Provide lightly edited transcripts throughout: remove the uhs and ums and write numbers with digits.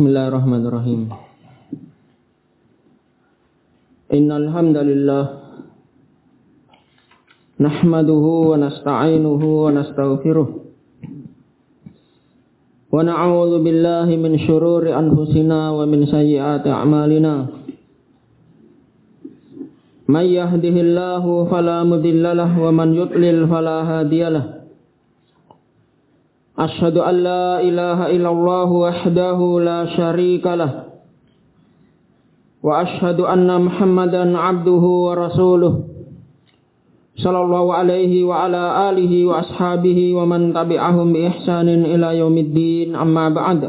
Bismillahirrahmanirrahim. Innal hamdalillah nahmaduhu wa nasta'inuhu wa nastaghfiruh wa na'udzu billahi min syururi anfusina wa min sayyiati a'malina. May yahdihillahu fala mudilla lahu wa man yudlil fala hadiyalah. Asyhadu an la ilaha illallah wahdahu la syarika lah wa asyhadu anna Muhammadan abduhu wa rasuluh sallallahu alaihi wa ala alihi wa ashabihi wa man tabi'ahum bi ihsanin ila yaumiddin, amma ba'd.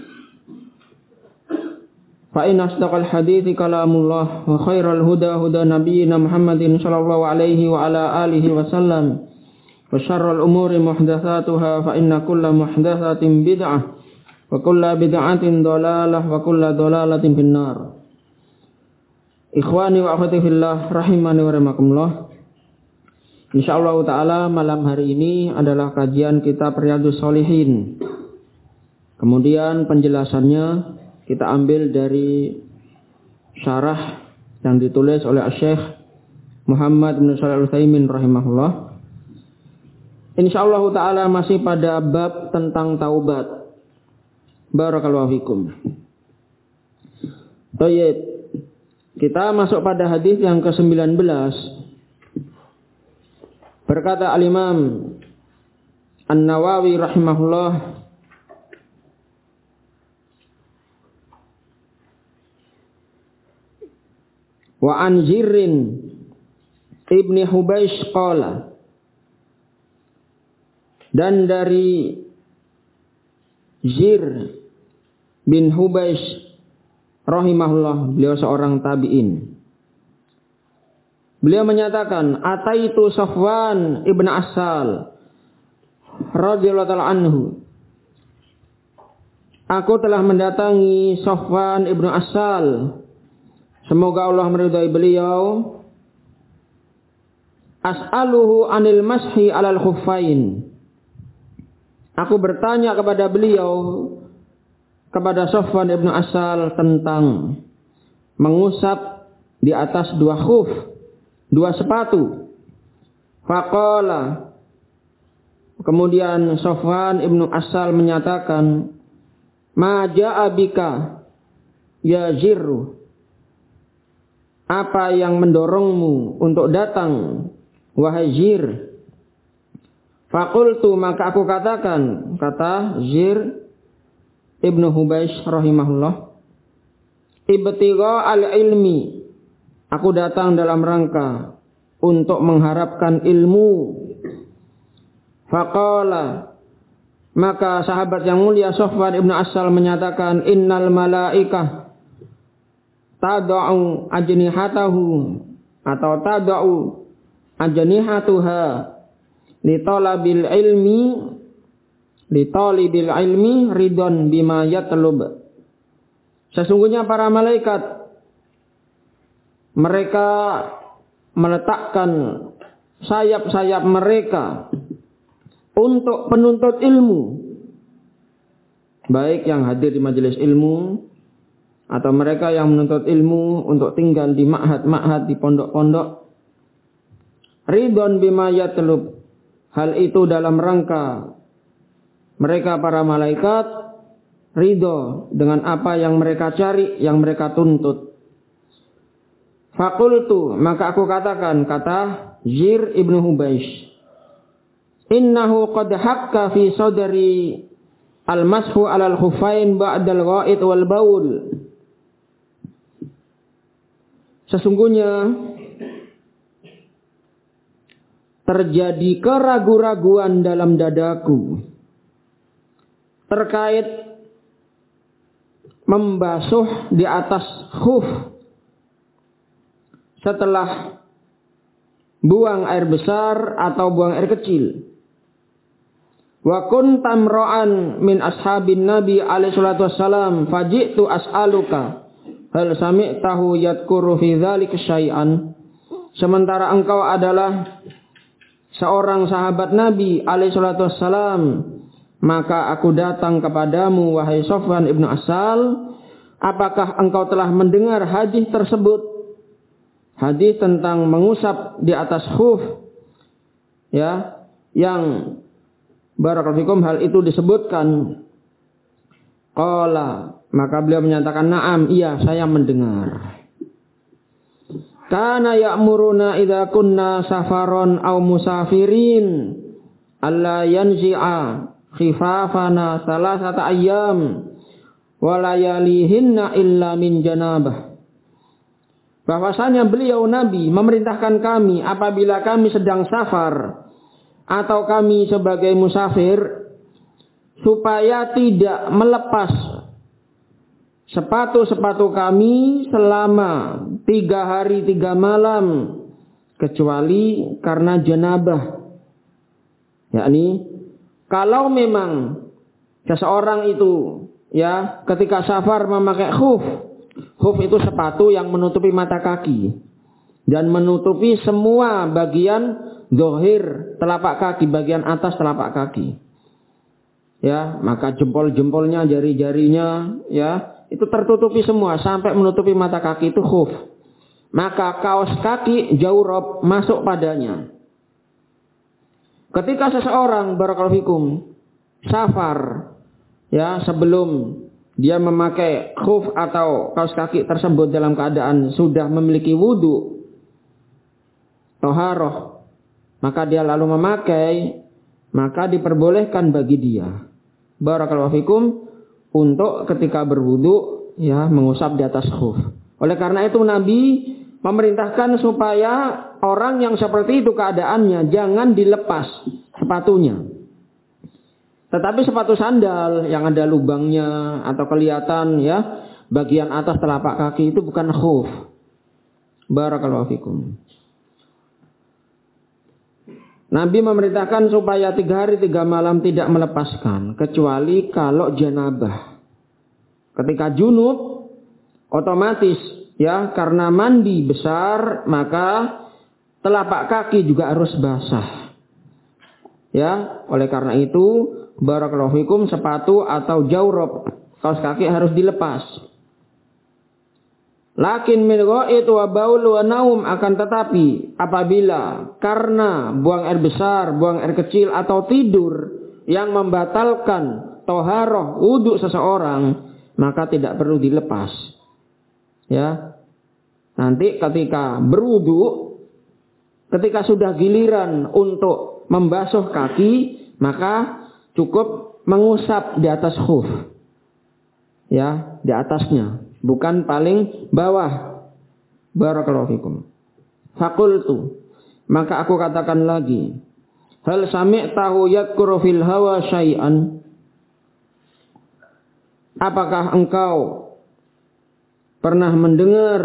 Fa inna asdaqal hadithi kalamullah wa khairal huda huda nabiyyina Muhammadin sallallahu alaihi wa ala alihi wa sallam wa syarrul umuri muhdatsatuha fa inna kulla muhdatsatin bid'ah wa kulla bid'atin dhalalah wa kulla dhalalatin finnar. Ikhwani wa akhwati fillah rahimani wa rahimakumullah. Insyaallah taala malam hari ini adalah kajian kitab Riyadhus Shalihin. Kemudian penjelasannya kita ambil dari syarah yang ditulis oleh Syekh Muhammad bin Shalih Al-Utsaimin rahimahullah. Insyaallah ta'ala masih pada bab tentang taubat. Barakallahu fikum. Baik, kita masuk pada hadis yang ke-19. Berkata Al-Imam An-Nawawi rahimahullah, wa an Jirrin ibni Hubaysh qala, dan dari Zir bin Hubaysh rahimahullah, beliau seorang tabi'in. Beliau menyatakan, ataitu Safwan ibn Assal radhiyallahu ta'ala anhu. Aku telah mendatangi Safwan ibn Assal, semoga Allah meridai beliau. As'aluhu anil mashi alal khuffain. Aku bertanya kepada beliau, kepada Safwan ibn Assal, tentang mengusap di atas dua khuf, dua sepatu. Faqala, kemudian Safwan ibn Assal menyatakan, ma ja'a bika ya Zirru, apa yang mendorongmu untuk datang wahai Zir? Faqultu, maka aku katakan, kata Zir ibnu Hubaysh rahimahullah, ibtigha al-ilmi, aku datang dalam rangka untuk mengharapkan ilmu. Faqala, maka sahabat yang mulia Safwan ibnu Assal menyatakan, innal malaikah tada'u ajnihatahu atau tada'u ajnihatuha li talabil ilmi ridon bima yatlub. Sesungguhnya para malaikat, mereka meletakkan sayap-sayap mereka untuk penuntut ilmu, baik yang hadir di majelis ilmu atau mereka yang menuntut ilmu untuk tinggal di ma'had-ma'had, di pondok-pondok. Ridon bima yatlub, hal itu dalam rangka mereka para malaikat ridho dengan apa yang mereka cari, yang mereka tuntut. Faqultu, maka aku katakan, kata Zir ibnu Hubaysh, innahu qad hakka fi sadri al-mashu alal khuffain ba'dal ghaid wal baul. Sesungguhnya terjadi keraguan-raguan dalam dadaku terkait membasuh di atas khuf setelah buang air besar atau buang air kecil. Wa kuntam ra'an min ashabin Nabi alaihi salatu wassalam faji'tu as'aluka hal sami'tahu yadhkuru fi dzalika syai'an. Sementara engkau adalah seorang sahabat Nabi alaihi salatu wassalam, maka aku datang kepadamu wahai Sofwan ibnu Asal, apakah engkau telah mendengar hadis tersebut? Hadis tentang mengusap di atas khuf, ya, yang barakallahu fikum hal itu disebutkan. Qala, maka beliau menyatakan, na'am, iya, saya mendengar. Kana ya'muruna idza kunna safaron aw musafirin alla yanzi'a khifafana salasata ayyam wa layalihinna illa min janabah. Bahwasanya beliau Nabi memerintahkan kami apabila kami sedang safar atau kami sebagai musafir supaya tidak melepas sepatu-sepatu kami selama 3 hari 3 malam kecuali karena janabah. Yakni kalau memang seseorang itu, ya, ketika safar memakai khuf itu sepatu yang menutupi mata kaki dan menutupi semua bagian zahir telapak kaki, bagian atas telapak kaki. Ya, maka jempol-jempolnya, jari-jarinya, ya, itu tertutupi semua sampai menutupi mata kaki, itu khuf. Maka kaos kaki jawrab masuk padanya. Ketika seseorang barakallahu fikum safar, ya, sebelum dia memakai khuf atau kaos kaki tersebut dalam keadaan sudah memiliki wudu, toharoh, maka dia lalu memakai, maka diperbolehkan bagi dia barakallahu fikum untuk ketika berwudu, ya, mengusap di atas khuf. Oleh karena itu Nabi memerintahkan supaya orang yang seperti itu keadaannya jangan dilepas sepatunya. Tetapi sepatu sandal yang ada lubangnya atau kelihatan, ya, bagian atas telapak kaki itu bukan khuf. Barakallahu fikum. Nabi memerintahkan supaya 3 hari 3 malam tidak melepaskan kecuali kalau janabah. Ketika junub otomatis, ya, karena mandi besar maka telapak kaki juga harus basah. Ya, oleh karena itu barakallahu fikum sepatu atau jawrab kaos kaki harus dilepas. Lakin min gha'it wa baul wa naum, akan tetapi apabila karena buang air besar, buang air kecil atau tidur yang membatalkan toharoh wudu seseorang, maka tidak perlu dilepas. Ya. Nanti ketika berwudu, ketika sudah giliran untuk membasuh kaki, maka cukup mengusap di atas khuf. Ya, di atasnya, bukan paling bawah. Barakallahu fikum. Faqultu, maka aku katakan lagi, hal sami'tahu yadhkuru fil hawa syai'an? Apakah engkau pernah mendengar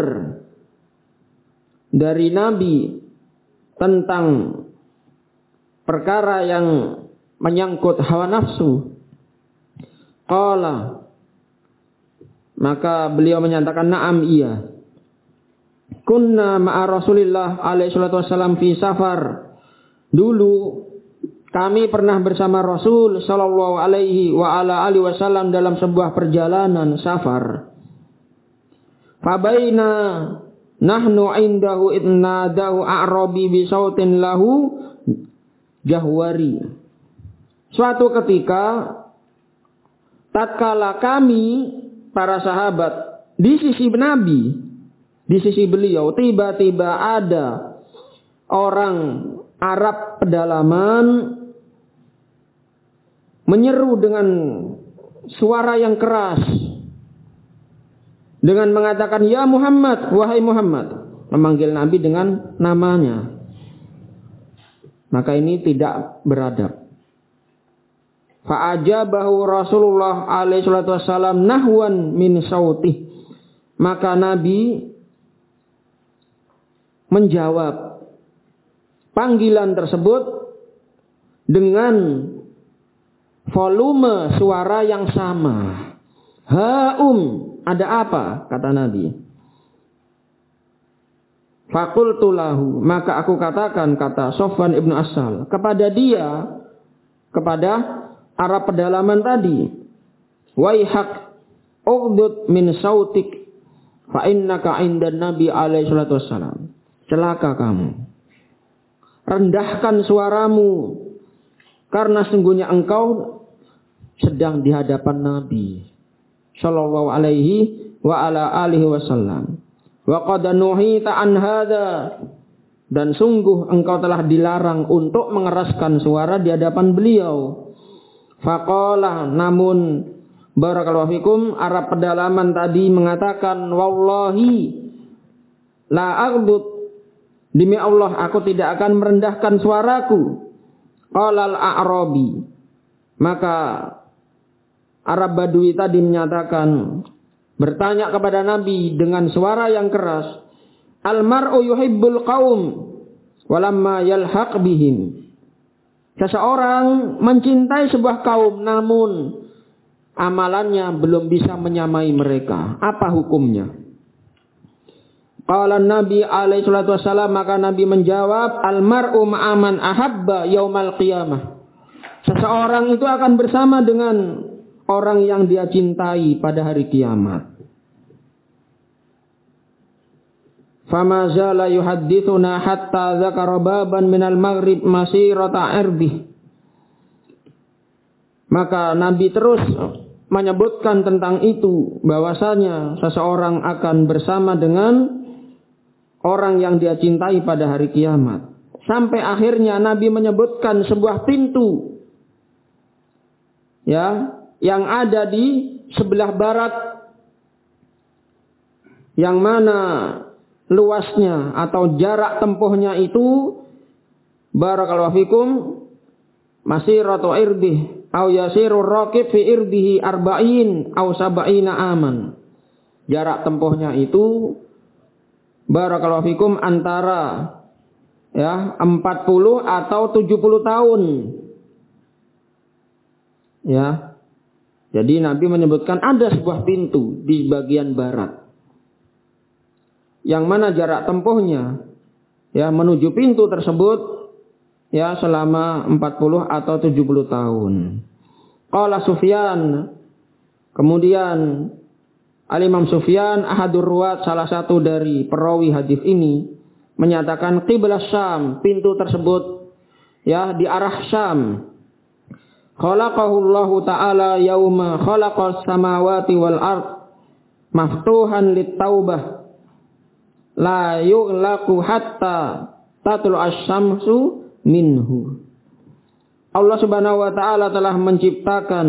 dari Nabi tentang perkara yang menyangkut hawa nafsu? Qala, maka beliau menyatakan, na'am, iya. Kunna ma'a Rasulillah alaihi salatu wassalam fi safar. Dulu kami pernah bersama Rasul sallallahu alaihi wa ala alihi wasallam dalam sebuah perjalanan safar. Fabaina nahnu indahu idnadahu a'rabi bi sautin lahu jahwari. Suatu ketika tatkala kami para sahabat di sisi Nabi, di sisi beliau, tiba-tiba ada orang Arab pedalaman menyeru dengan suara yang keras dengan mengatakan, ya Muhammad, wahai Muhammad, memanggil Nabi dengan namanya. Maka ini tidak beradab. Fa'ajabahu Rasulullah alaihi salatu wassalam nahwan min sautih. Maka Nabi menjawab panggilan tersebut dengan volume suara yang sama. Ada apa? Kata Nabi. Faqultu lahu, maka aku katakan, kata Sofwan ibnu Asal, kepada dia, kepada arah pedalaman tadi, waihak ughdud min sautik fa innaka indan nabi alaihi salatu wassalam. Celaka kamu. Rendahkan suaramu karena sungguhnya engkau sedang di hadapan Nabi sallallahu alaihi wa ala alihi wasallam. Wa qad nuhita an hadza, dan sungguh engkau telah dilarang untuk mengeraskan suara di hadapan beliau. Faqala, namun barakallahu fikum, Arab pedalaman tadi mengatakan, wallahi la aghdud, demi Allah aku tidak akan merendahkan suaraku. Qala al-a'rabi, maka Arab Badui tadi menyatakan, bertanya kepada Nabi dengan suara yang keras, al-mar'u yuhibbul qaum walamma yalhaq bihim. Seseorang mencintai sebuah kaum namun amalannya belum bisa menyamai mereka. Apa hukumnya? Qala Nabi alaihi salatu wassalam, maka Nabi menjawab, al-mar'u ma'aman ahabba yaumal qiyamah. Seseorang itu akan bersama dengan orang yang dia cintai pada hari kiamat. Fama zala yuhaddithuna hatta dzakara baban minal maghrib masirata irbih. Maka Nabi terus menyebutkan tentang itu, bahwasanya seseorang akan bersama dengan orang yang dia cintai pada hari kiamat. Sampai akhirnya Nabi menyebutkan sebuah pintu, ya, yang ada di sebelah barat, yang mana luasnya atau jarak tempuhnya itu barakallahu fikum masiratu irdih au yasirur raqib fi irdihi arba'in au sab'ina aman. Jarak tempuhnya itu barakallahu fikum antara ya 40 atau 70 tahun. Ya. Jadi Nabi menyebutkan ada sebuah pintu di bagian barat, yang mana jarak tempuhnya ya menuju pintu tersebut ya selama 40 atau 70 tahun. Qala Sufyan, kemudian Al-Imam Sufyan ahadur ruwat, salah satu dari perawi hadis ini, menyatakan qiblas Syam, pintu tersebut ya di arah Syam. Khalaqahullahu ta'ala yauma khalaqas samawati wal ard maftuhan lit-taubah la yughlaqu hatta tatlu asy-syamsu minhu. Allah Subhanahu wa taala telah menciptakan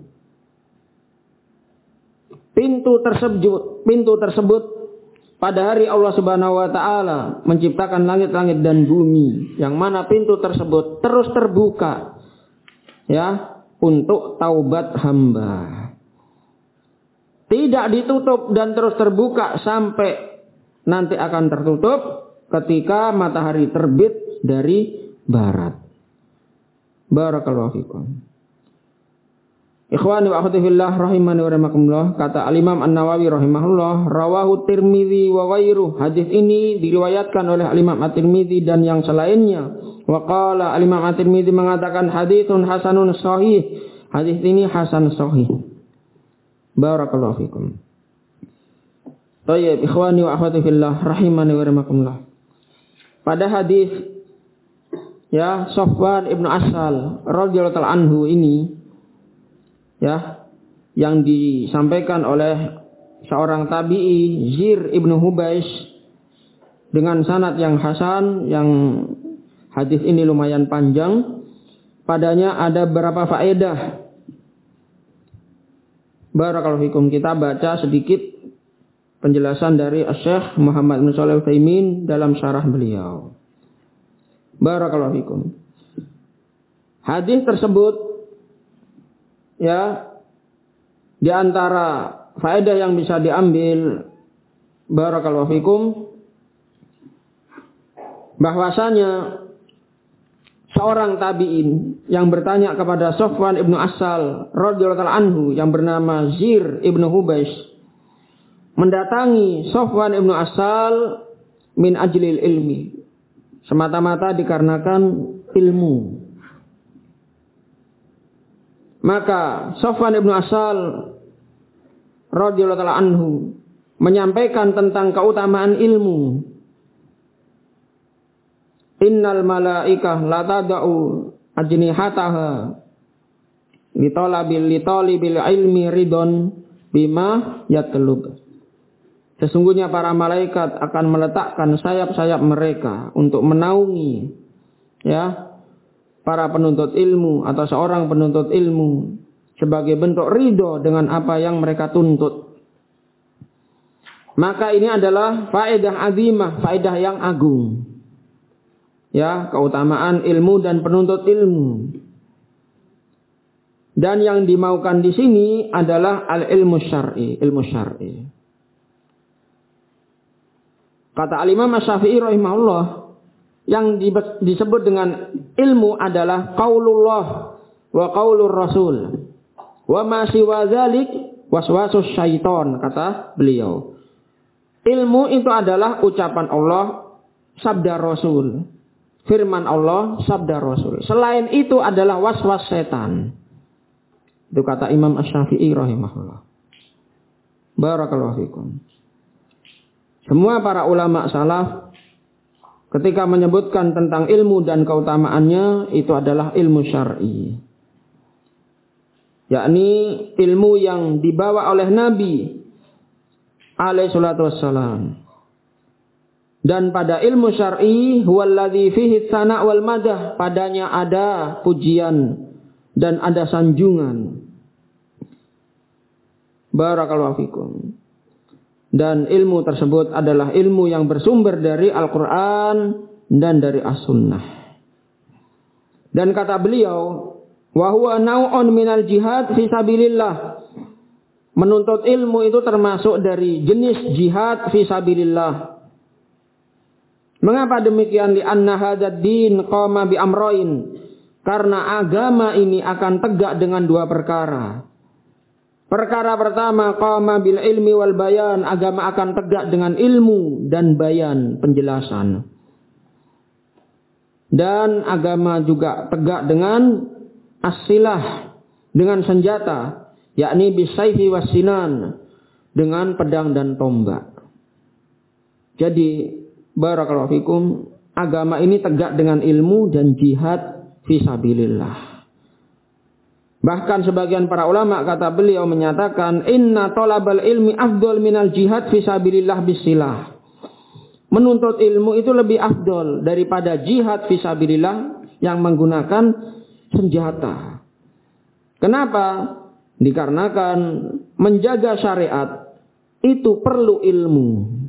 pintu tersebut pada hari Allah Subhanahu wa taala menciptakan langit-langit dan bumi, yang mana pintu tersebut terus terbuka ya untuk taubat hamba. Tidak ditutup dan terus terbuka sampai nanti akan tertutup ketika matahari terbit dari barat. Barakallahu fikum. Ikhwani wa akhwati fillah rahimani wa rahimakumullah, kata Al-Imam An-Nawawi rahimahullah, rawahu Tirmidzi wa ghairuh. Hadis ini diriwayatkan oleh Al-Imam At-Tirmidzi dan yang selainnya. Wa qala Al-Imam At-Tirmidzi mengatakan haditsun hasanun sahih. Hadis ini hasan sahih. Barakallahu fikum. Baik, ikhwani wa akhwati fillah rahimani wa rahimakumullah. Pada hadis ya Safwan ibnu Asal radhiyallahu ta'ala anhu ini ya, yang disampaikan oleh seorang tabi'i Zir ibnu Hubais dengan sanad yang hasan, yang hadis ini lumayan panjang. Padanya ada beberapa faedah. Barakallahu fikum. Kita baca sedikit penjelasan dari Syekh Muhammad bin Shalih Al-Utsaimin dalam syarah beliau. Barakallahu fikum. Hadis tersebut ya, di antara faedah yang bisa diambil barakallahu fikum, bahwasanya seorang tabi'in yang bertanya kepada Safwan ibnu Asal radhiyallahu ta'ala anhu yang bernama Zir ibnu Hubais, mendatangi Safwan ibnu Asal min ajlil ilmi, semata-mata dikarenakan ilmu. Maka Sofwan ibnu Asal radhiyallahu taala anhu menyampaikan tentang keutamaan ilmu. Innal malaikah la tada'u ajnihataha litalibil ilmi ridon bima yatlub. Sesungguhnya para malaikat akan meletakkan sayap-sayap mereka untuk menaungi para penuntut ilmu atau seorang penuntut ilmu sebagai bentuk ridho dengan apa yang mereka tuntut. Maka ini adalah faedah azimah, faedah yang agung. Keutamaan ilmu dan penuntut ilmu. Dan yang dimaukan di sini adalah al-ilmu syar'i, ilmu syar'i. Kata al-Imam Asy-Syafi'i rahimahullah, yang disebut dengan ilmu adalah qaulullah wa qaulur rasul. Wa ma siwa dzalik waswasus syaiton, kata beliau. Ilmu itu adalah ucapan Allah, sabda Rasul. Firman Allah, sabda Rasul. Selain itu adalah waswas setan. Itu kata Imam Asy-Syafi'i rahimahullah. Barakallahu fikum. Semua para ulama salaf ketika menyebutkan tentang ilmu dan keutamaannya, itu adalah ilmu syar'i. Yakni ilmu yang dibawa oleh Nabi alaihi salatu wassalam. Dan pada ilmu syar'i huwallazi fihi tsana' wal madah, padanya ada pujian dan ada sanjungan. Barakallahu fikum. Dan ilmu tersebut adalah ilmu yang bersumber dari Al-Qur'an dan dari As-Sunnah. Dan kata beliau, wa huwa nau'un minal jihad fi sabilillah. Menuntut ilmu itu termasuk dari jenis jihad fi sabilillah. Mengapa demikian? Li'anna hadzal din qama bi amrayn. Karena agama ini akan tegak dengan dua perkara. Perkara pertama, qama bil ilmi wal bayan. Agama akan tegak dengan ilmu dan bayan, penjelasan. Dan agama juga tegak dengan as-silah, dengan senjata, yakni bisayfi wassinan, dengan pedang dan tombak. Jadi barakallahu fikum, agama ini tegak dengan ilmu dan jihad fisabilillah. Bahkan sebagian para ulama, kata beliau, menyatakan inna talabal ilmi afdal minal jihad fisabilillah bisilah. Menuntut ilmu itu lebih afdal daripada jihad fisabilillah yang menggunakan senjata. Kenapa? Dikarenakan menjaga syariat itu perlu ilmu.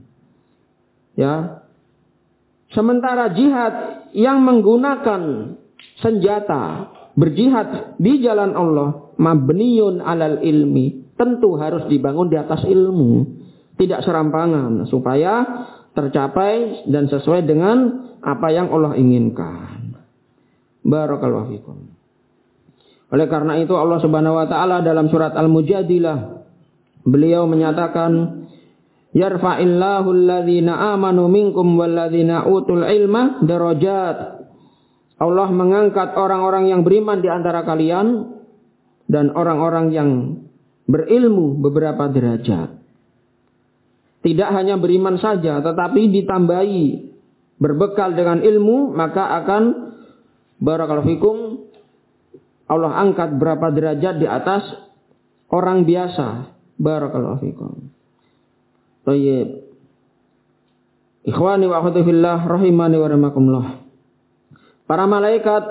Sementara jihad yang menggunakan senjata, berjihad di jalan Allah, mabniyun alal ilmi, tentu harus dibangun di atas ilmu, tidak serampangan, supaya tercapai dan sesuai dengan apa yang Allah inginkan. Barakallahu fikum. Oleh karena itu Allah Subhanahu wa taala dalam surat Al-Mujadilah beliau menyatakan, yarfa'illahu alladhina amanu minkum walladhina utul ilma darajat. Allah mengangkat orang-orang yang beriman di antara kalian dan orang-orang yang berilmu beberapa derajat. Tidak hanya beriman saja, tetapi ditambahi berbekal dengan ilmu, maka akan barakallahu fikum Allah angkat berapa derajat di atas orang biasa. Barakallahu fikum. Baik. Ikhwani wa akhwati fillah rahimani wa rahimakumullah. Para malaikat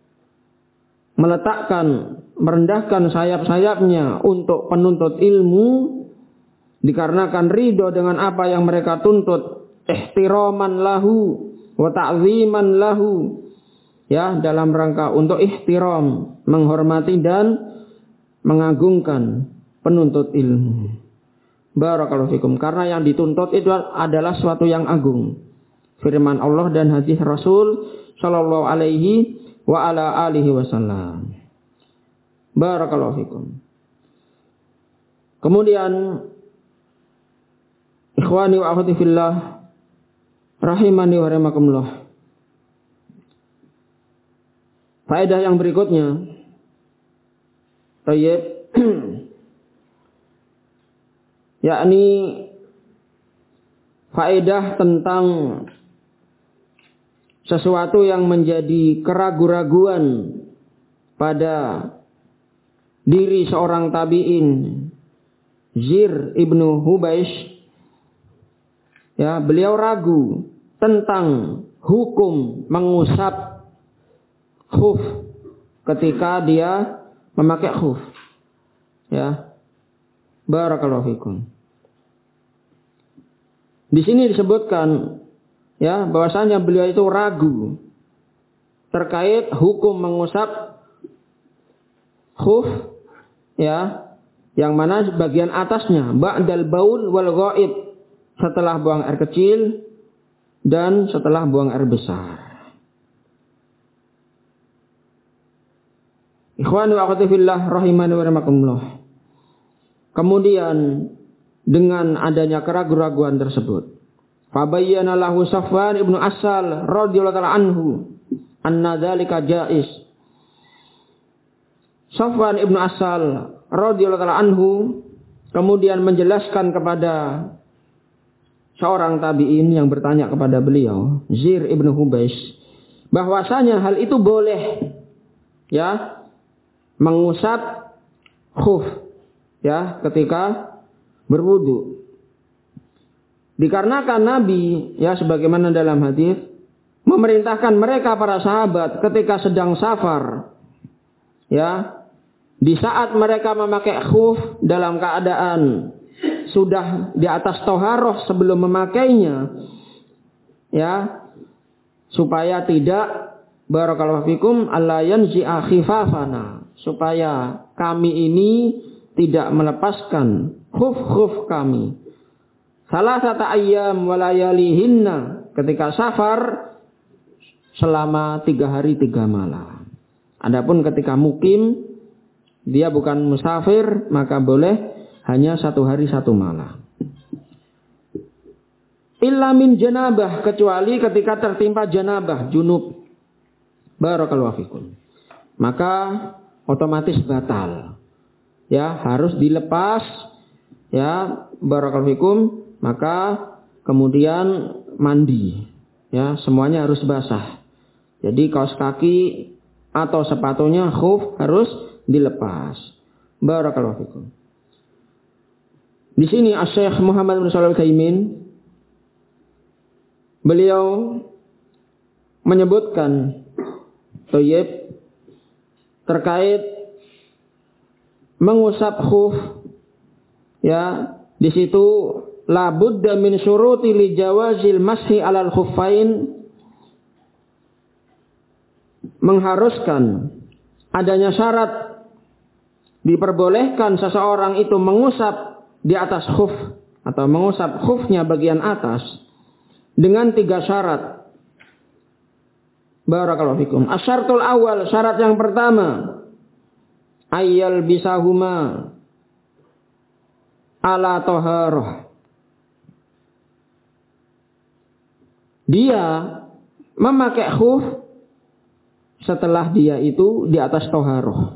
merendahkan sayap-sayapnya untuk penuntut ilmu dikarenakan ridho dengan apa yang mereka tuntut, ihtiraman lahu wa ta'ziman lahu, dalam rangka untuk ihtiram, menghormati dan mengagungkan penuntut ilmu. Barakallahu fikum. Karena yang dituntut itu adalah suatu yang agung, firman Allah dan hadis Rasul sallallahu alaihi wa ala alihi wasallam. Barakallahu fikum. Kemudian ikhwani wa akhwati fillah rahimani wa rahimakumullah. Faedah yang berikutnya, Tayyib. Yakni faedah tentang sesuatu yang menjadi keraguan-raguan pada diri seorang tabi'in, Zir ibnu Hubaish. Ya, beliau ragu tentang hukum mengusap khuf ketika dia memakai khuf. Ya. Barakallahu fikum. Di sini disebutkan ya bahwasanya beliau itu ragu terkait hukum mengusap khuf ya, yang mana bagian atasnya ba'dal baul wal ghaib, setelah buang air kecil dan setelah buang air besar. Ikhwani wa akhwati fillah rahimani wa rahimakumullah. Kemudian dengan adanya keraguan-raguan tersebut, fabayyana lahu Safwan ibnu Asal radhiyallahu ta'ala anhu anna dzalika jaiz. Safwan ibnu Asal radhiyallahu ta'ala anhu kemudian menjelaskan kepada seorang tabi'in yang bertanya kepada beliau, Zir ibnu Hubaish, bahwasanya hal itu boleh ya mengusap khuf ya ketika berwudu. Dikarenakan Nabi ya sebagaimana dalam hadis memerintahkan mereka para sahabat ketika sedang safar ya, di saat mereka memakai khuf dalam keadaan sudah di atas toharoh sebelum memakainya ya, supaya tidak barakallahu fikum alla yanzi'a khifafana, supaya kami ini tidak melepaskan khuf-khuf kami salasata ayyam wa layalihinna, ketika safar selama 3 hari 3 malam. Adapun ketika mukim, dia bukan musafir, maka boleh hanya 1 hari 1 malam. Illa min janabah, kecuali ketika tertimpa janabah, junub. Barakallahu fikum. Maka otomatis batal. Ya, harus dilepas. Ya, barakallahu fikum. Maka kemudian mandi. Ya, semuanya harus basah. Jadi kaos kaki atau sepatunya khuf harus dilepas. Barakallahu fikum. Di sini Asy-Syaikh Muhammad bin Shalih Al-Utsaimin beliau menyebutkan Thayyib terkait mengusap khuf ya, di situ la budda min syuruti li jawazil mashi 'alal khuffain, mengharuskan adanya syarat diperbolehkan seseorang itu mengusap di atas khuf atau mengusap khufnya bagian atas dengan 3 syarat. Barakallahu fikum. Asyaratul awal, syarat yang pertama, ayyal bisahuma ala taharah. Dia memakai khuf setelah dia itu di atas taharah.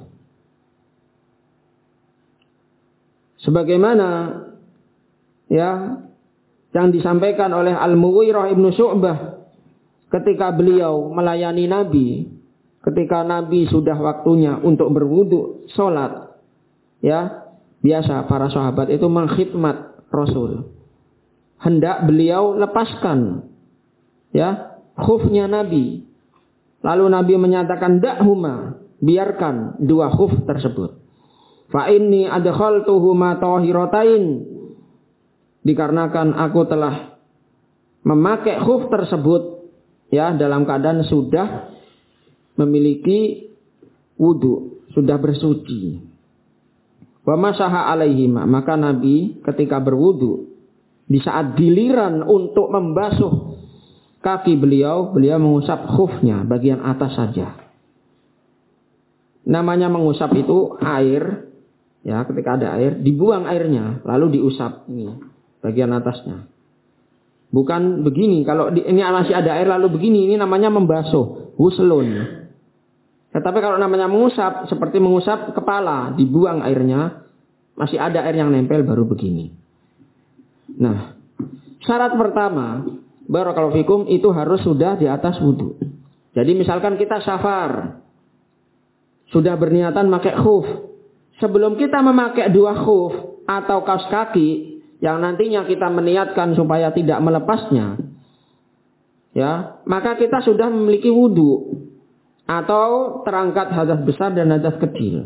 Sebagaimana ya yang disampaikan oleh Al-Mughirah ibnu Syu'bah ketika beliau melayani Nabi, ketika Nabi sudah waktunya untuk berwudu sholat, ya biasa para sahabat itu mengkhidmat Rasul, hendak beliau lepaskan ya khufnya Nabi, lalu Nabi menyatakan da'huma, biarkan 2 khuf tersebut. Fa inni adkhaltuhuma tahiratain, dikarenakan aku telah memakai khuf tersebut ya dalam keadaan sudah memiliki wudu, sudah bersuci. Wa masaha alaihima, maka Nabi ketika berwudu di saat giliran untuk membasuh kaki beliau mengusap khufnya bagian atas saja. Namanya mengusap itu air ya, ketika ada air dibuang airnya lalu diusap ini bagian atasnya. Bukan begini, kalau ini masih ada air lalu begini, ini namanya membasuh, huslun. Tetapi kalau namanya mengusap, seperti mengusap kepala, dibuang airnya, masih ada air yang nempel baru begini. Nah, syarat pertama, barakallahu fikum, itu harus sudah di atas wudu. Jadi misalkan kita safar, sudah berniatan pakai khuf. Sebelum kita memakai dua khuf atau kaos kaki, yang nantinya kita meniatkan supaya tidak melepasnya, ya, maka kita sudah memiliki wudu. Atau terangkat hadas besar dan hadas kecil.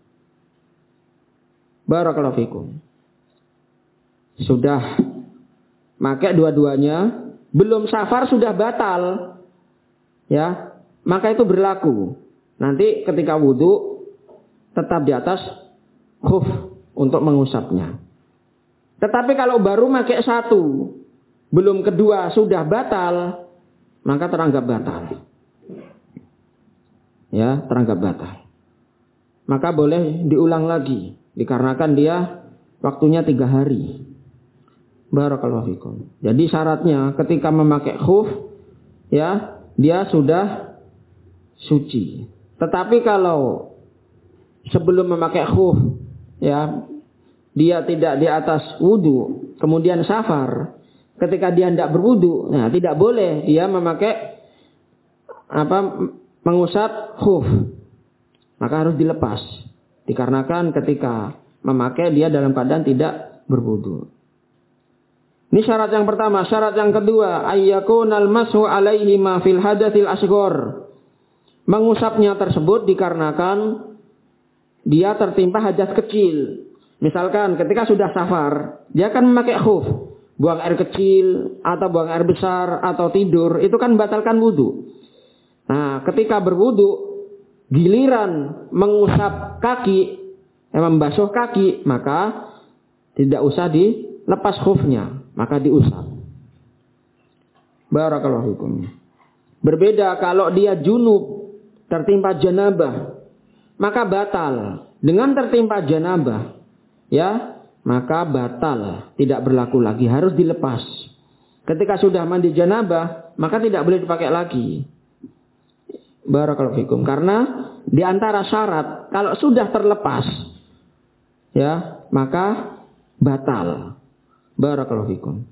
Barakallahu fikum. Sudah pakai dua-duanya, belum safar sudah batal. Ya, maka itu berlaku. Nanti ketika wudu tetap di atas khuf untuk mengusapnya. Tetapi kalau baru pakai satu, belum kedua sudah batal, maka teranggap batal. Ya, teranggap batal. Maka boleh diulang lagi, dikarenakan dia waktunya 3 hari. Barakallahu fikum. Jadi syaratnya ketika memakai khuf, ya, dia sudah suci. Tetapi kalau sebelum memakai khuf, ya, dia tidak di atas wudu, kemudian safar, ketika dia tidak berwudu, nah tidak boleh dia memakai mengusap khuf, maka harus dilepas. Dikarenakan ketika memakai dia dalam keadaan tidak berwudu. Ini syarat yang pertama. Syarat yang kedua, ayyakunal mashu alaihi ma fil hadatsil asghar. Mengusapnya tersebut dikarenakan dia tertimpa hadas kecil. Misalkan ketika sudah safar, dia akan memakai khuf, buang air kecil atau buang air besar atau tidur, itu kan membatalkan wudu. Nah, ketika berwudu, giliran mengusap kaki, membasuh kaki, maka tidak usah dilepas khufnya, maka diusap. Barakallahu fikum. Berbeda kalau dia junub, tertimpa janabah, maka batal. Dengan tertimpa janabah, ya, maka batal, tidak berlaku lagi, harus dilepas. Ketika sudah mandi janabah, maka tidak boleh dipakai lagi. Barakallahu fikum. Karena di antara syarat kalau sudah terlepas, ya, maka batal. Barakallahu fikum.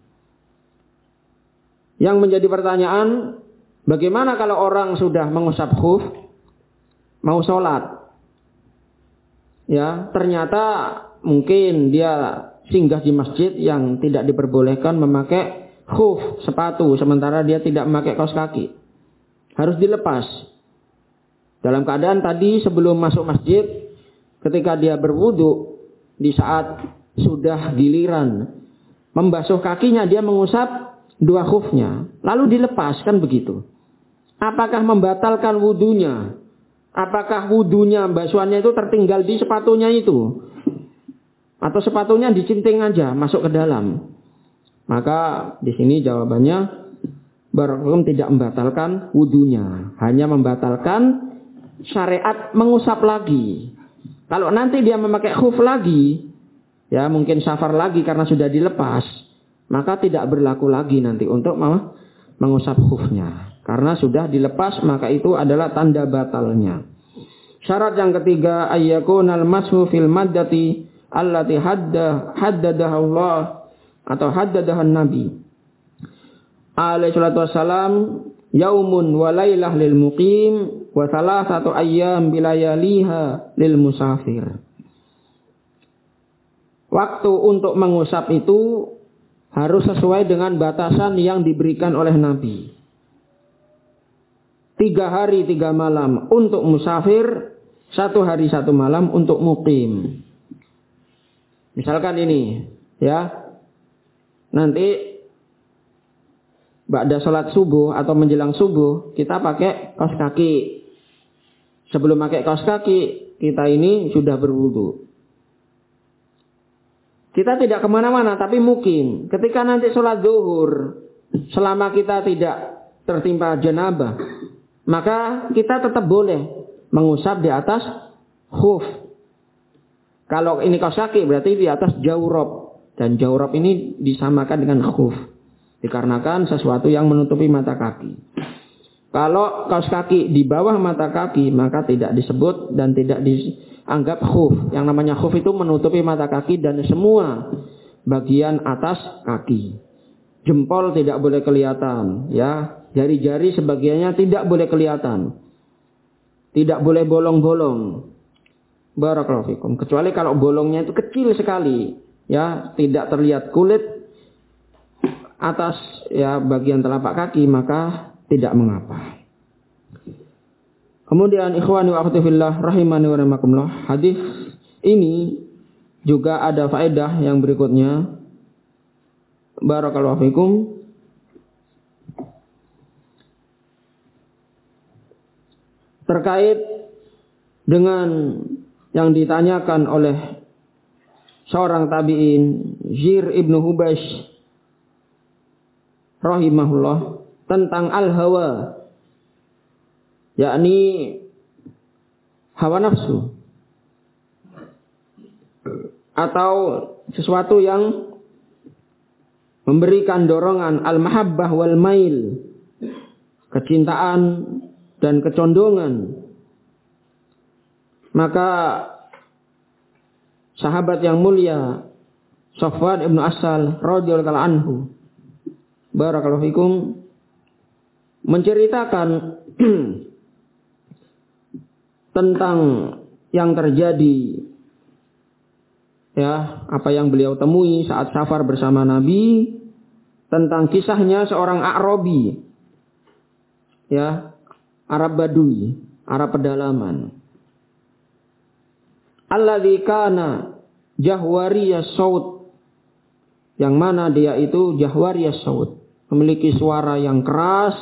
Yang menjadi pertanyaan, bagaimana kalau orang sudah mengusap khuf, mau sholat, ya, ternyata mungkin dia singgah di masjid yang tidak diperbolehkan memakai khuf, sepatu, sementara dia tidak memakai kaos kaki, harus dilepas. Dalam keadaan tadi sebelum masuk masjid, ketika dia berwudu, di saat sudah giliran membasuh kakinya, dia mengusap dua khufnya, lalu dilepas, kan begitu. Apakah membatalkan wudunya? Apakah wudunya, basuhannya itu tertinggal di sepatunya itu? Atau sepatunya dicinting aja, masuk ke dalam? Maka di sini jawabannya, barakallahu tidak membatalkan wudunya, hanya membatalkan syariat mengusap lagi. Kalau nanti dia memakai khuf lagi, ya mungkin safar lagi karena sudah dilepas, maka tidak berlaku lagi nanti untuk mengusap khufnya. Karena sudah dilepas, maka itu adalah tanda batalnya. Syarat yang ketiga, ayyakunal mashu fil maddati allati haddadaha Allah atau haddadaha Nabi alaihi salatu wassalam, yaumun wa lailah lil muqim wa salasatu ayyam bilayaliha lil musafir. Waktu untuk mengusap itu harus sesuai dengan batasan yang diberikan oleh Nabi. 3 hari 3 malam untuk musafir, 1 hari 1 malam untuk muqim. Misalkan ini, ya, nanti ba'da sholat subuh atau menjelang subuh kita pakai kaos kaki. Sebelum pakai kaos kaki, kita ini sudah berwudu. Kita tidak kemana-mana, tapi mukim. Ketika nanti sholat zuhur, selama kita tidak tertimpa janabah, maka kita tetap boleh mengusap di atas khuf. Kalau ini kaos kaki, berarti di atas jawrab. Dan jawrab ini disamakan dengan khuf, dikarenakan sesuatu yang menutupi mata kaki. Kalau kaos kaki di bawah mata kaki maka tidak disebut dan tidak dianggap khuf. Yang namanya khuf itu menutupi mata kaki dan semua bagian atas kaki. Jempol tidak boleh kelihatan, ya. Jari-jari sebagiannya tidak boleh kelihatan. Tidak boleh bolong-bolong. Barakallahu fikum. Kecuali kalau bolongnya itu kecil sekali, ya, tidak terlihat kulit atas ya bagian telapak kaki, maka tidak mengapa. Kemudian ikhwani wa akhwati fillah rahimani wa rahimakumullah, hadis ini juga ada faedah yang berikutnya. Barakallahu fikum. Terkait dengan yang ditanyakan oleh seorang tabi'in, Zir ibnu Hubaysh rahimahullah, tentang al-hawa, yakni hawa nafsu atau sesuatu yang memberikan dorongan, al-mahabbah wal mail, kecintaan dan kecondongan. Maka sahabat yang mulia Safwan ibnu Asal radhiyallahu anhu, barakallahu fikum, menceritakan tentang yang terjadi, ya, apa yang beliau temui saat safar bersama Nabi, tentang kisahnya seorang A'rabi, ya, Arab Badui, Arab pedalaman. Alladzi kana jahwariyas saut, yang mana dia itu jahwariyas saut, memiliki suara yang keras,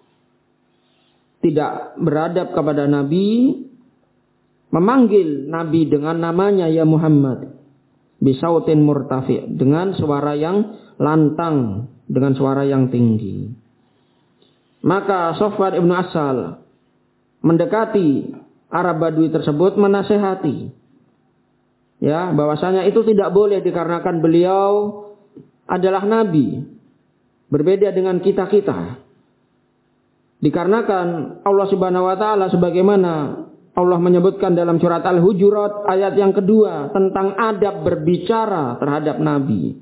tidak beradab kepada Nabi, memanggil Nabi dengan namanya, ya Muhammad, bisautin murtafi, dengan suara yang lantang, dengan suara yang tinggi. Maka Safwan ibnu Asal mendekati Arab Badui tersebut, menasehati, ya, bahwasanya itu tidak boleh dikarenakan beliau adalah Nabi, berbeda dengan kita-kita. Dikarenakan Allah Subhanahu wa taala sebagaimana Allah menyebutkan dalam surat Al-Hujurat ayat yang kedua tentang adab berbicara terhadap Nabi.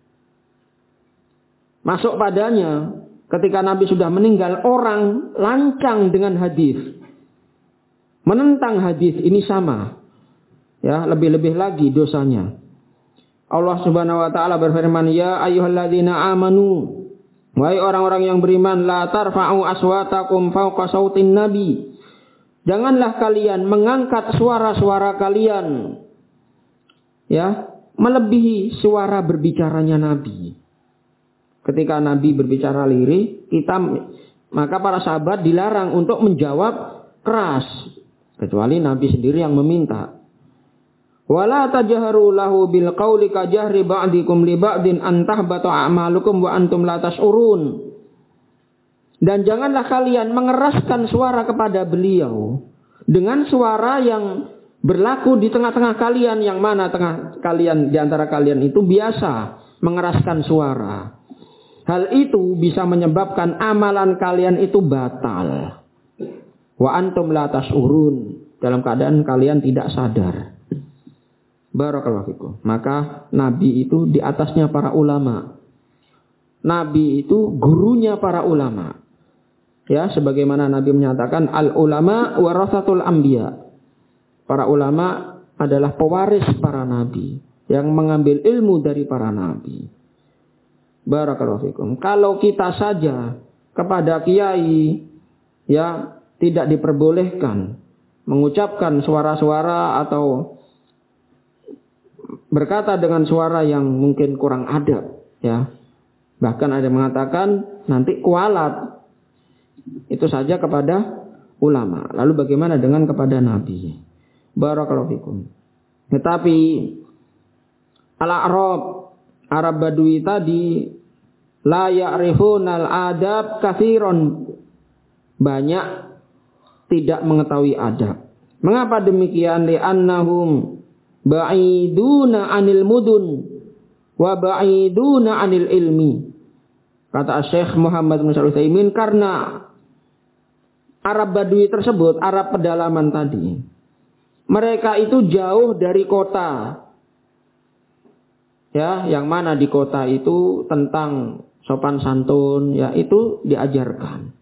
Masuk padanya ketika Nabi sudah meninggal, orang lancang dengan hadis, menentang hadis ini sama, ya, lebih-lebih lagi dosanya. Allah Subhanahu wa taala berfirman, ya ayyuhalladzina amanu, wahai orang-orang yang beriman, la tarfa'u aswatakum fawqa sautin nabi, janganlah kalian mengangkat suara-suara kalian, ya, melebihi suara berbicaranya Nabi. Ketika Nabi berbicara lirih, maka para sahabat dilarang untuk menjawab keras, kecuali Nabi sendiri yang meminta. Wala tajharu lahu bil qauli ka jahri ba'dikum li ba'din an tahbata a'malukum wa antum la tash'urun. Dan janganlah kalian mengeraskan suara kepada beliau dengan suara yang berlaku di tengah-tengah kalian, yang mana tengah kalian, di antara kalian itu biasa mengeraskan suara. Hal itu bisa menyebabkan amalan kalian itu batal. Wa antum la tash'urun, dalam keadaan kalian tidak sadar. Barakallahu fikum. Maka Nabi itu di atasnya para ulama. Nabi itu gurunya para ulama. Ya, sebagaimana Nabi menyatakan al ulama warasatul anbiya. Para ulama adalah pewaris para nabi, yang mengambil ilmu dari para nabi. Barakallahu fikum. Kalau kita saja kepada kiai, ya, tidak diperbolehkan mengucapkan suara-suara atau berkata dengan suara yang mungkin kurang adab, ya. Bahkan ada yang mengatakan nanti kualat. Itu saja kepada ulama. Lalu bagaimana dengan kepada Nabi? Barakallahu fikum. Tetapi al-A'rab, Arab Badui tadi, la ya'rifunal adab katsiran, banyak tidak mengetahui adab. Mengapa demikian? Li'annahum ba'iduna 'anil mudun wa ba'iduna 'anil ilmi. Kata Syekh Muhammad bin Shalih Al-Utsaimin, karena Arab Badui tersebut, Arab pedalaman tadi, mereka itu jauh dari kota. Ya, yang mana di kota itu tentang sopan santun, ya itu diajarkan.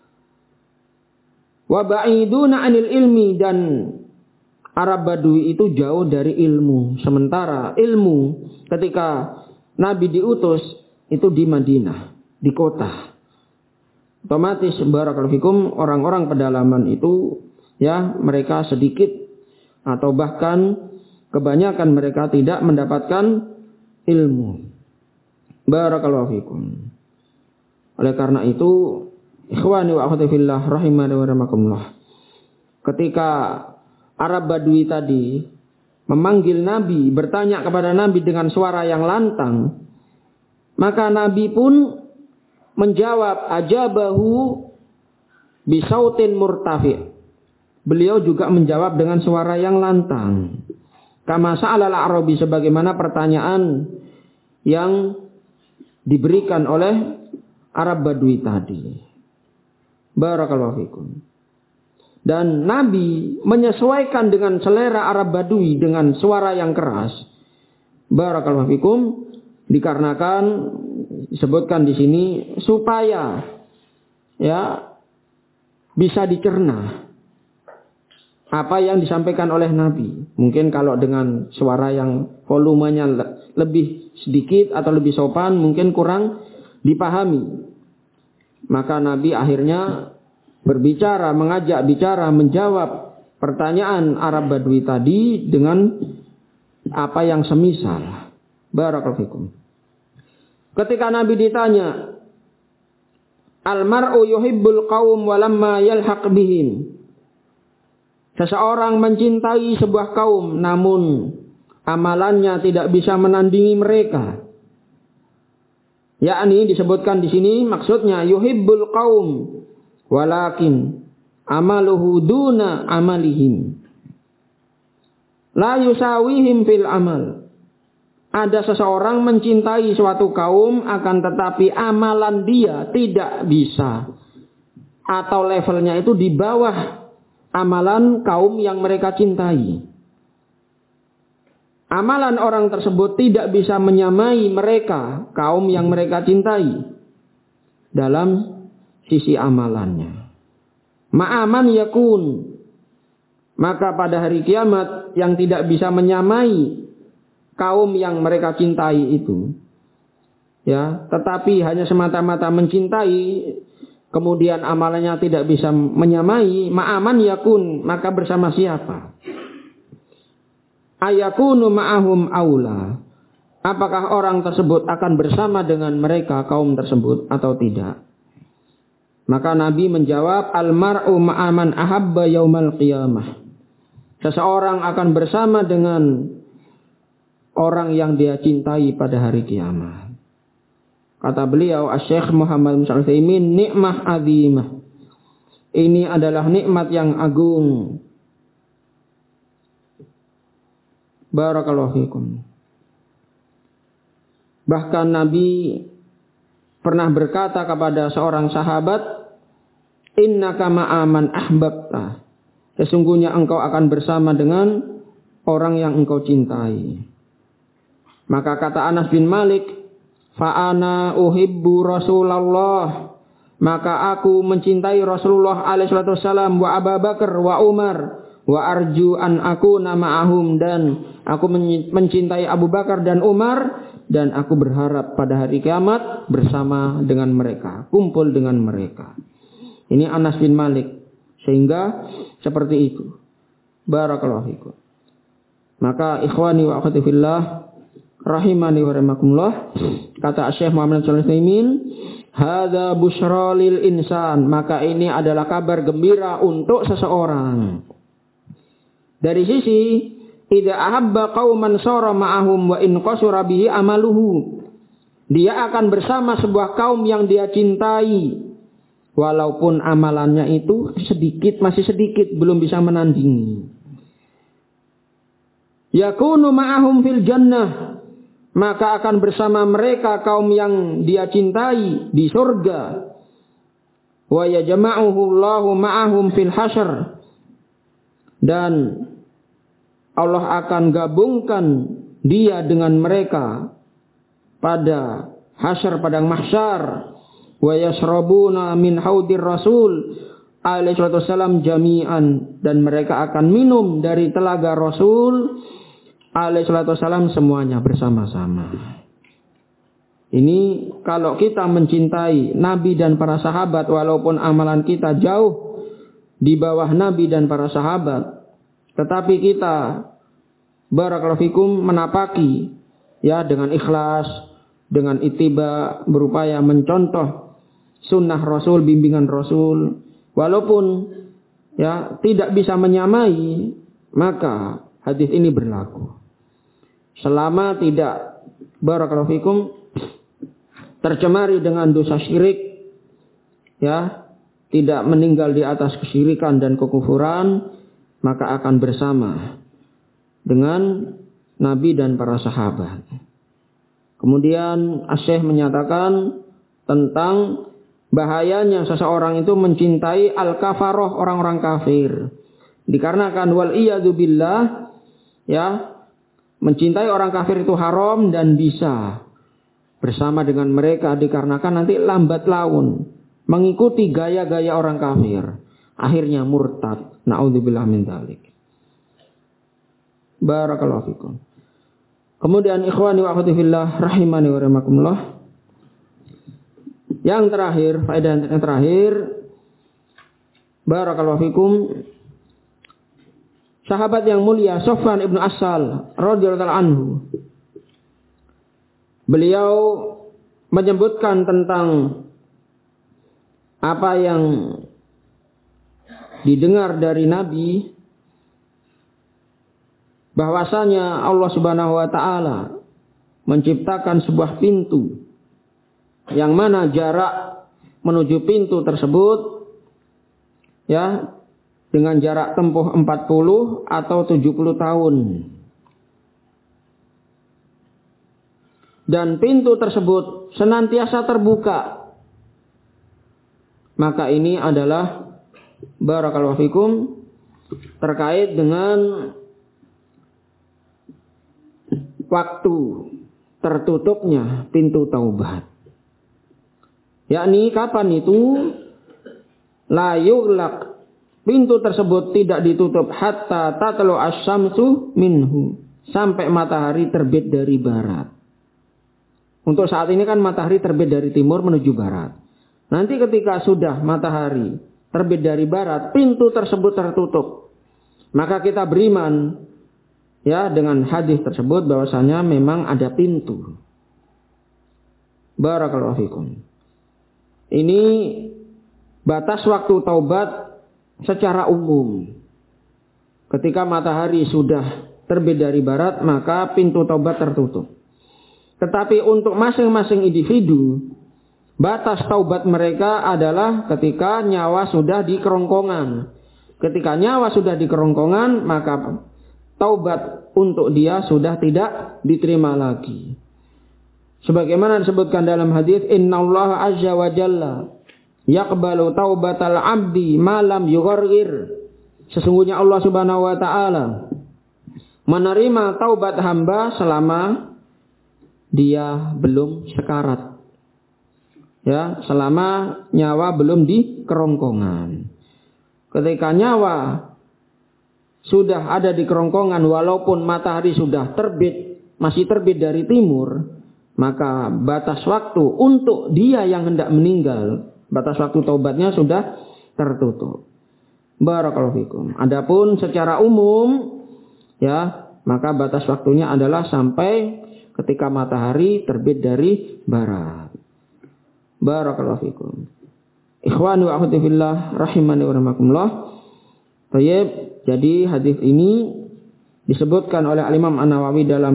Wa ba'iduna 'anil ilmi, dan Arab Badui itu jauh dari ilmu. Sementara ilmu ketika Nabi diutus itu di Madinah, di kota. Otomatis barakallahu fikum, orang-orang pedalaman itu ya mereka sedikit atau bahkan kebanyakan mereka tidak mendapatkan ilmu. Barakallahu fikum. Oleh karena itu, ikhwani wa akhwati fillah rahimani wa rahimakumullah, ketika Arab Badui tadi memanggil Nabi, bertanya kepada Nabi dengan suara yang lantang, maka Nabi pun menjawab, ajabahu bisautin murtafi'. Beliau juga menjawab dengan suara yang lantang. Kama sa'alal Arabi, sebagaimana pertanyaan yang diberikan oleh Arab Badui tadi. Barakallahu fikum. Dan Nabi menyesuaikan dengan selera Arab Badui dengan suara yang keras. Barakallahu fikum, dikarenakan disebutkan di sini supaya ya bisa dicerna apa yang disampaikan oleh Nabi. Mungkin kalau dengan suara yang volumenya lebih sedikit atau lebih sopan mungkin kurang dipahami. Maka Nabi akhirnya berbicara, mengajak bicara, menjawab pertanyaan Arab Badui tadi dengan apa yang semisal. Barakallahu fikum. Ketika Nabi ditanya, al-mar'u yuhibbul qaum walamma yalhaq bihim. Seseorang mencintai sebuah kaum namun amalannya tidak bisa menandingi mereka. Yakni disebutkan di sini maksudnya yuhibbul qaum walakin amaluhu duna amalihim. La yusawihim fil amal. Ada seseorang mencintai suatu kaum akan tetapi amalan dia tidak bisa atau levelnya itu di bawah amalan kaum yang mereka cintai. Amalan orang tersebut tidak bisa menyamai mereka, kaum yang mereka cintai, dalam sisi amalannya. Ma'aman yakun. Maka pada hari kiamat yang tidak bisa menyamai kaum yang mereka cintai itu, ya, tetapi hanya semata-mata mencintai, kemudian amalannya tidak bisa menyamai, ma'aman yakun, maka bersama siapa? Ayakunu ma'ahum aula. Apakah orang tersebut akan bersama dengan mereka kaum tersebut atau tidak? Maka Nabi menjawab, al-mar'u ma'aman ahabba yaumal qiyamah. Seseorang akan bersama dengan orang yang dia cintai pada hari kiamat. Kata beliau, Asy-Syaikh Muhammad bin Shalih Al-Utsaimin, nikmah azimah. Ini adalah nikmat yang agung. Barakallahu fikum. Bahkan Nabi pernah berkata kepada seorang sahabat, innaka ma'aman ahbabta. Sesungguhnya engkau akan bersama dengan orang yang engkau cintai. Maka kata Anas bin Malik, fa'ana uhibbu Rasulullah. Maka aku mencintai Rasulullah alaihi wasallam wa Abu Bakar wa Umar wa arju an aku ma'ahum, dan aku mencintai Abu Bakar dan Umar, dan aku berharap pada hari kiamat bersama dengan mereka, kumpul dengan mereka. Ini Anas bin Malik. Sehingga seperti itu. Barakallahu fikum. Maka ikhwani wa akhwati fillah rahimani wa rahimakumullah, kata Syekh Muhammad Shalih Al-Utsaimin, hadza busyra lil insan, maka ini adalah kabar gembira untuk seseorang. Dari sisi idza ahabba qauman sara ma'ahum wa in qasura bihi amaluhu. Dia akan bersama sebuah kaum yang dia cintai walaupun amalannya itu sedikit, masih sedikit, belum bisa menandingi. Yakunu ma'ahum fil jannah, maka akan bersama mereka kaum yang dia cintai di surga. wa yajma'uhu Allahu ma'ahum fil hasyr, dan Allah akan gabungkan dia dengan mereka pada hasyr, padang mahsyar. Wa yashrabuna min haudir rasul alaihi wasallam jami'an, dan mereka akan minum dari telaga Rasul alaihi wasallam semuanya bersama-sama. Ini kalau kita mencintai Nabi dan para sahabat, walaupun amalan kita jauh di bawah Nabi dan para sahabat, tetapi kita barakallahu fikum menapaki ya dengan ikhlas, dengan ittiba, berupaya mencontoh sunnah Rasul, bimbingan Rasul, walaupun ya tidak bisa menyamai, maka hadis ini berlaku. Selama tidak barakallahu fikum tercemari dengan dosa syirik, ya, tidak meninggal di atas kesyirikan dan kekufuran, maka akan bersama dengan Nabi dan para sahabat. Kemudian Asy-Syaikh menyatakan tentang bahayanya seseorang itu mencintai al-kafaroh, orang-orang kafir. Dikarenakan wal iyadu billah, ya, mencintai orang kafir itu haram dan bisa bersama dengan mereka, dikarenakan nanti lambat laun mengikuti gaya-gaya orang kafir, akhirnya murtad. Na'udzubillah min dzalik. Barakallahu fikum. Kemudian ikhwani wa akhwati fillah rahimani wa rahimakumullah. Yang terakhir, faedah yang terakhir, barakallahu fikum, sahabat yang mulia Sofwan ibnu Asal radhiyallahu anhu, beliau menyebutkan tentang apa yang didengar dari Nabi, bahwasanya Allah Subhanahu wa taala menciptakan sebuah pintu, yang mana jarak menuju pintu tersebut ya dengan jarak tempuh 40 atau 70 tahun. Dan pintu tersebut senantiasa terbuka. Maka ini adalah barakallahu fikum terkait dengan waktu tertutupnya pintu taubat. Yakni kapan itu? La yughlaq, pintu tersebut tidak ditutup hatta tatlu asy-syamsu minhu, sampai matahari terbit dari barat. Untuk saat ini kan matahari terbit dari timur menuju barat. Nanti ketika sudah matahari terbit dari barat, pintu tersebut tertutup. Maka kita beriman ya dengan hadis tersebut bahwasanya memang ada pintu. Barakallahu fikum. Ini batas waktu taubat secara umum. Ketika matahari sudah terbit dari barat, maka pintu taubat tertutup. Tetapi untuk masing-masing individu, batas taubat mereka adalah ketika nyawa sudah di kerongkongan. Ketika nyawa sudah di kerongkongan, maka taubat untuk dia sudah tidak diterima lagi. Sebagaimana disebutkan dalam hadis, innallaha azza wa jalla yaqbalu taubatal abdi ma lam yughargir. Sesungguhnya Allah Subhanahu wa taala menerima taubat hamba selama dia belum sekarat. Ya, selama nyawa belum di kerongkongan. Ketika nyawa sudah ada di kerongkongan, walaupun matahari sudah terbit, masih terbit dari timur, maka batas waktu untuk dia yang hendak meninggal, batas waktu taubatnya sudah tertutup. Barakallahu fikum. Adapun secara umum, ya, maka batas waktunya adalah sampai ketika matahari terbit dari barat. Barakallahu fikum. Ikhwani wa akhwati fillah rahimani wa rahimakumullah. Baik, jadi hadis ini disebutkan oleh Al-Imam An-Nawawi dalam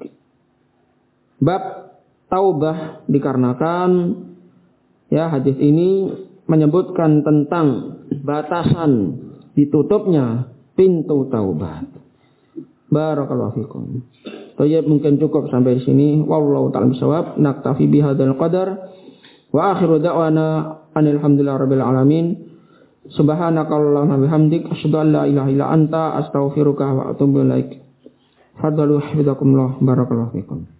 bab taubah, dikarenakan ya hadis ini menyebutkan tentang batasan ditutupnya pintu taubat. Barakallahu fikum. Baik, mungkin cukup sampai di sini. Wallahu ta'ala bishawab. Naktafi bihadzal qadar. Wa akhiru da'wana Alhamdulillahirabbil alamin. Subhanakallahumma bihamdik asyhadu an la ilaha illa anta astaghfiruka wa atubu ilaik. Fadhalu hafizakumullah barakallahu fikum.